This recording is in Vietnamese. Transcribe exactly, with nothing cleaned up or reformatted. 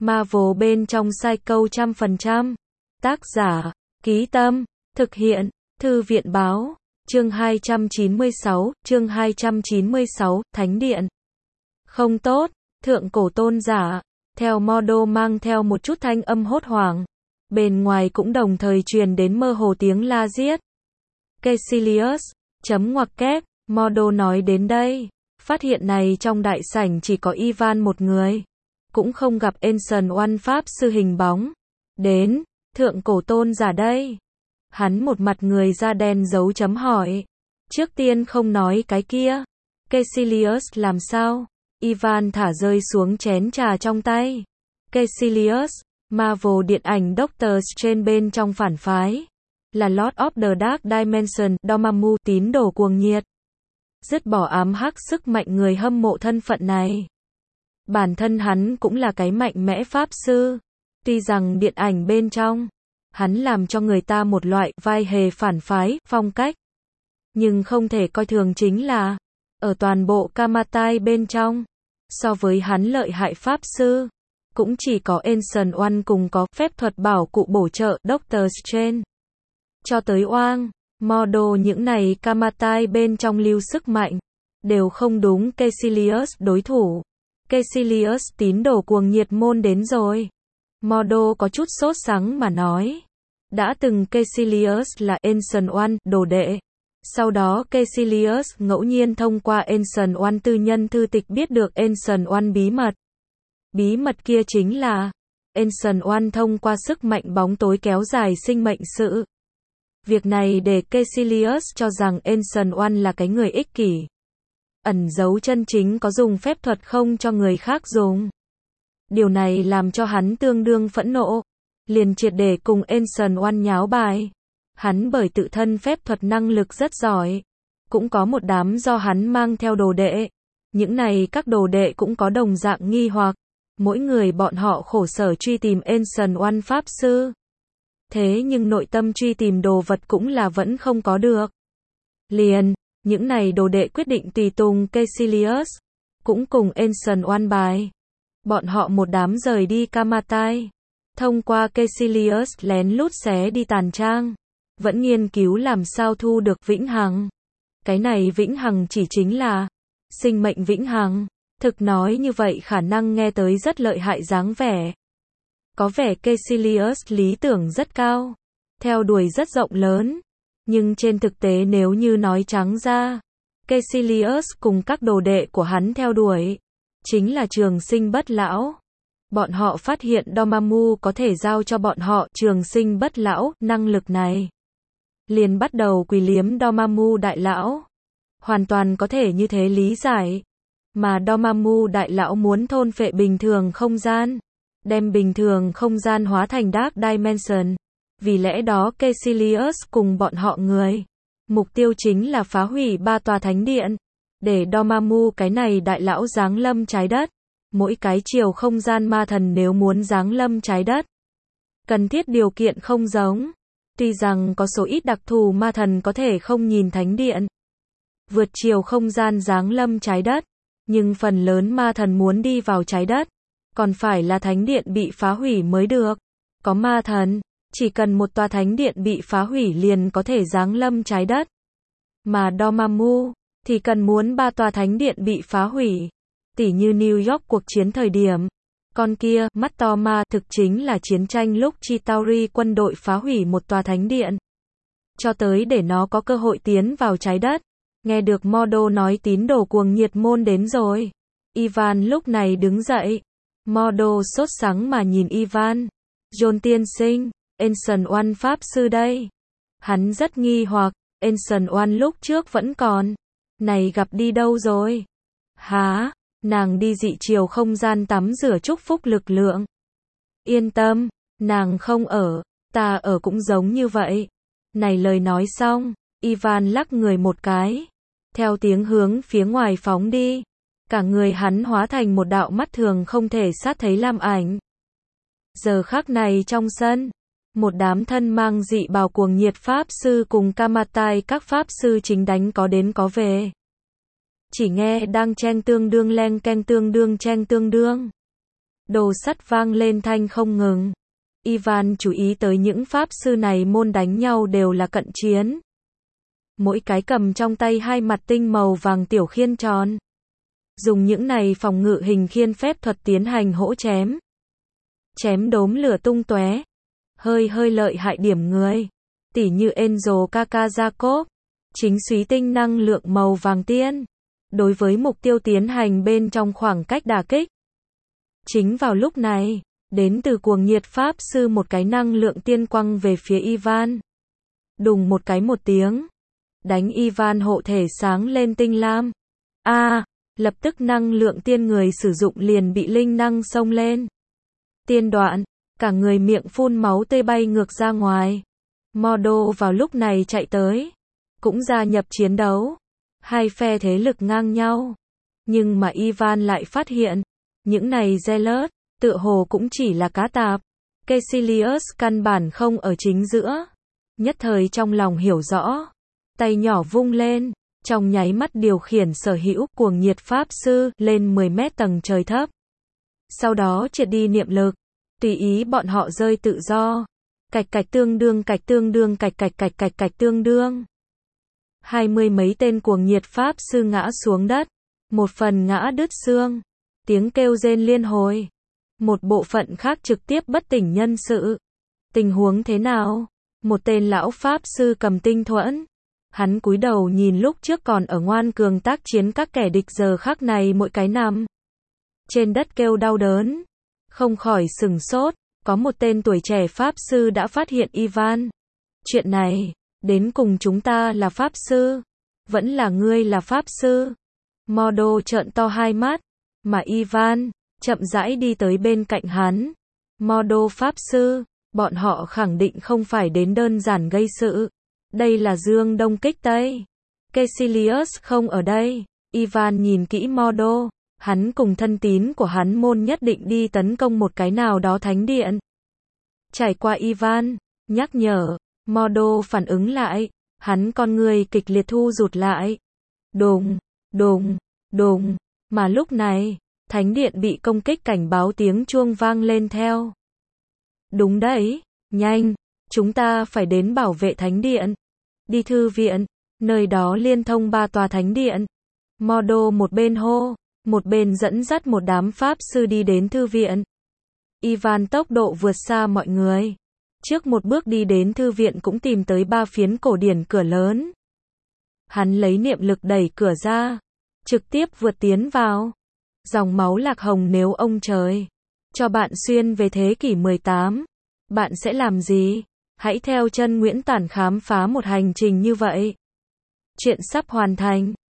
Marvel bên trong Psycho trăm phần trăm. Tác giả, Ký Tâm, thực hiện, Thư viện Báo. Chương hai trăm chín mươi sáu, chương hai trăm chín mươi sáu, Thánh Điện. Không tốt, thượng cổ tôn giả, theo Mordo mang theo một chút thanh âm hốt hoảng. Bên ngoài cũng đồng thời truyền đến mơ hồ tiếng la giết. Caecilius, chấm ngoặc kép, Mordo nói đến đây. Phát hiện này trong đại sảnh chỉ có Ivan một người. Cũng không gặp Ancient One Pháp sư hình bóng. Đến, thượng cổ tôn giả đây. Hắn một mặt người da đen dấu chấm hỏi. Trước tiên không nói cái kia. Caecilius làm sao? Ivan thả rơi xuống chén trà trong tay. Caecilius, Marvel điện ảnh Doctor Strange bên trong phản phái. Là Lord of the Dark Dimension, Dormammu, tín đồ cuồng nhiệt. Dứt bỏ ám hắc sức mạnh người hâm mộ thân phận này. Bản thân hắn cũng là cái mạnh mẽ pháp sư. Tuy rằng điện ảnh bên trong, hắn làm cho người ta một loại vai hề phản phái, phong cách. Nhưng không thể coi thường chính là, ở toàn bộ Kamatai bên trong, so với hắn lợi hại pháp sư, cũng chỉ có Ancient One cùng có phép thuật bảo cụ bổ trợ Doctor Strange. Cho tới Oang, Mordo những này Kamatai bên trong lưu sức mạnh, đều không đúng Caecilius đối thủ. Caecilius tín đồ cuồng nhiệt môn đến rồi. Mordo có chút sốt sắng mà nói. Đã từng Caecilius là Ancient One, đồ đệ. Sau đó Caecilius ngẫu nhiên thông qua Ancient One tư nhân thư tịch biết được Ancient One bí mật. Bí mật kia chính là Ancient One thông qua sức mạnh bóng tối kéo dài sinh mệnh sự. Việc này để Caecilius cho rằng Ancient One là cái người ích kỷ. Ẩn giấu chân chính có dùng phép thuật không cho người khác dùng. Điều này làm cho hắn tương đương phẫn nộ. Liền triệt để cùng Ancient One nháo bài. Hắn bởi tự thân phép thuật năng lực rất giỏi. Cũng có một đám do hắn mang theo đồ đệ. Những này các đồ đệ cũng có đồng dạng nghi hoặc. Mỗi người bọn họ khổ sở truy tìm Ancient One pháp sư. Thế nhưng nội tâm truy tìm đồ vật cũng là vẫn không có được. Liền, những này đồ đệ quyết định tùy tùng Caecilius. Cũng cùng Ancient One bài. Bọn họ một đám rời đi Kamatai. Thông qua Caecilius lén lút xé đi tàn trang. Vẫn nghiên cứu làm sao thu được vĩnh hằng. Cái này vĩnh hằng chỉ chính là sinh mệnh vĩnh hằng. Thực nói như vậy khả năng nghe tới rất lợi hại dáng vẻ. Có vẻ Caecilius lý tưởng rất cao. Theo đuổi rất rộng lớn. Nhưng trên thực tế nếu như nói trắng ra, Caecilius cùng các đồ đệ của hắn theo đuổi chính là trường sinh bất lão. Bọn họ phát hiện Dormammu có thể giao cho bọn họ trường sinh bất lão năng lực này. Liền bắt đầu quỳ liếm Dormammu đại lão. Hoàn toàn có thể như thế lý giải. Mà Dormammu đại lão muốn thôn phệ bình thường không gian. Đem bình thường không gian hóa thành Dark Dimension. Vì lẽ đó Caecilius cùng bọn họ người. Mục tiêu chính là phá hủy ba tòa thánh điện. Để Dormammu cái này đại lão giáng lâm trái đất. Mỗi cái chiều không gian ma thần nếu muốn giáng lâm trái đất. Cần thiết điều kiện không giống. Tuy rằng có số ít đặc thù ma thần có thể không nhìn thánh điện. Vượt chiều không gian giáng lâm trái đất. Nhưng phần lớn ma thần muốn đi vào trái đất. Còn phải là thánh điện bị phá hủy mới được. Có ma thần, chỉ cần một tòa thánh điện bị phá hủy liền có thể giáng lâm trái đất. Mà Dormammu, thì cần muốn ba tòa thánh điện bị phá hủy. Tỉ như New York cuộc chiến thời điểm. Con kia, mắt to ma, thực chính là chiến tranh lúc Chitauri quân đội phá hủy một tòa thánh điện. Cho tới để nó có cơ hội tiến vào trái đất. Nghe được Mordo nói tín đồ cuồng nhiệt môn đến rồi. Ivan lúc này đứng dậy. Mordo sốt sắng mà nhìn Ivan. John tiên sinh, Ancient One pháp sư đây. Hắn rất nghi hoặc, Ancient One lúc trước vẫn còn. Này gặp đi đâu rồi? Hả? Nàng đi dị chiều không gian tắm rửa chúc phúc lực lượng. Yên tâm, nàng không ở, ta ở cũng giống như vậy. Này lời nói xong, Ivan lắc người một cái. Theo tiếng hướng phía ngoài phóng đi. Cả người hắn hóa thành một đạo mắt thường không thể sát thấy lam ảnh. Giờ khắc này trong sân, một đám thân mang dị bào cuồng nhiệt pháp sư cùng Kamatai các pháp sư chính đánh có đến có về. Chỉ nghe đang chen tương đương leng keng tương đương chen tương đương. Đồ sắt vang lên thanh không ngừng. Ivan chú ý tới những pháp sư này môn đánh nhau đều là cận chiến. Mỗi cái cầm trong tay hai mặt tinh màu vàng tiểu khiên tròn. Dùng những này phòng ngự hình khiên phép thuật tiến hành hỗ chém. Chém đốm lửa tung tóe. Hơi hơi lợi hại điểm người. Tỉ như Enzo Kakazakov. Chính súy tinh năng lượng màu vàng tiên. Đối với mục tiêu tiến hành bên trong khoảng cách đả kích. Chính vào lúc này, đến từ cuồng nhiệt pháp sư một cái năng lượng tiên quăng về phía Ivan. Đùng một cái một tiếng. Đánh Ivan hộ thể sáng lên tinh lam. A, à, lập tức năng lượng tiên người sử dụng liền bị linh năng xông lên. Tiên đoạn, cả người miệng phun máu tê bay ngược ra ngoài. Mordo vào lúc này chạy tới, cũng gia nhập chiến đấu. Hai phe thế lực ngang nhau. Nhưng mà Ivan lại phát hiện, những này Zealot, tựa hồ cũng chỉ là cá tạp. Caecilius căn bản không ở chính giữa. Nhất thời trong lòng hiểu rõ. Tay nhỏ vung lên, trong nháy mắt điều khiển sở hữu cuồng nhiệt pháp sư lên mười mét tầng trời thấp. Sau đó triệt đi niệm lực, tùy ý bọn họ rơi tự do. Cạch cạch tương đương cạch tương đương cạch cạch cạch cạch cạch tương đương. Hai mươi mấy tên cuồng nhiệt pháp sư ngã xuống đất, một phần ngã đứt xương, tiếng kêu rên liên hồi. Một bộ phận khác trực tiếp bất tỉnh nhân sự. Tình huống thế nào? Một tên lão pháp sư cầm tinh thuẫn. Hắn cúi đầu nhìn lúc trước còn ở ngoan cường tác chiến các kẻ địch giờ khắc này mỗi cái nằm trên đất kêu đau đớn. Không khỏi sừng sốt, có một tên tuổi trẻ pháp sư đã phát hiện Ivan. Chuyện này, đến cùng chúng ta là pháp sư, vẫn là ngươi là pháp sư. Mordo trợn to hai mắt, mà Ivan chậm rãi đi tới bên cạnh hắn. Mordo pháp sư, bọn họ khẳng định không phải đến đơn giản gây sự. Đây là Dương Đông kích Tây. Caecilius không ở đây. Ivan nhìn kỹ Mordo, hắn cùng thân tín của hắn môn nhất định đi tấn công một cái nào đó thánh điện. Trải qua Ivan nhắc nhở, Mordo phản ứng lại, hắn con người kịch liệt thu rụt lại. Đùng, đùng, đùng, mà lúc này, thánh điện bị công kích cảnh báo tiếng chuông vang lên theo. Đúng đấy, nhanh, chúng ta phải đến bảo vệ thánh điện. Đi thư viện, nơi đó liên thông ba tòa thánh điện. Mordo một bên hô, một bên dẫn dắt một đám pháp sư đi đến thư viện. Ivan tốc độ vượt xa mọi người. Trước một bước đi đến thư viện cũng tìm tới ba phiến cổ điển cửa lớn. Hắn lấy niệm lực đẩy cửa ra, trực tiếp vượt tiến vào. Dòng máu lạc hồng nếu ông trời cho bạn xuyên về thế kỷ mười tám, bạn sẽ làm gì? Hãy theo chân Nguyễn Tản khám phá một hành trình như vậy. Chuyện sắp hoàn thành.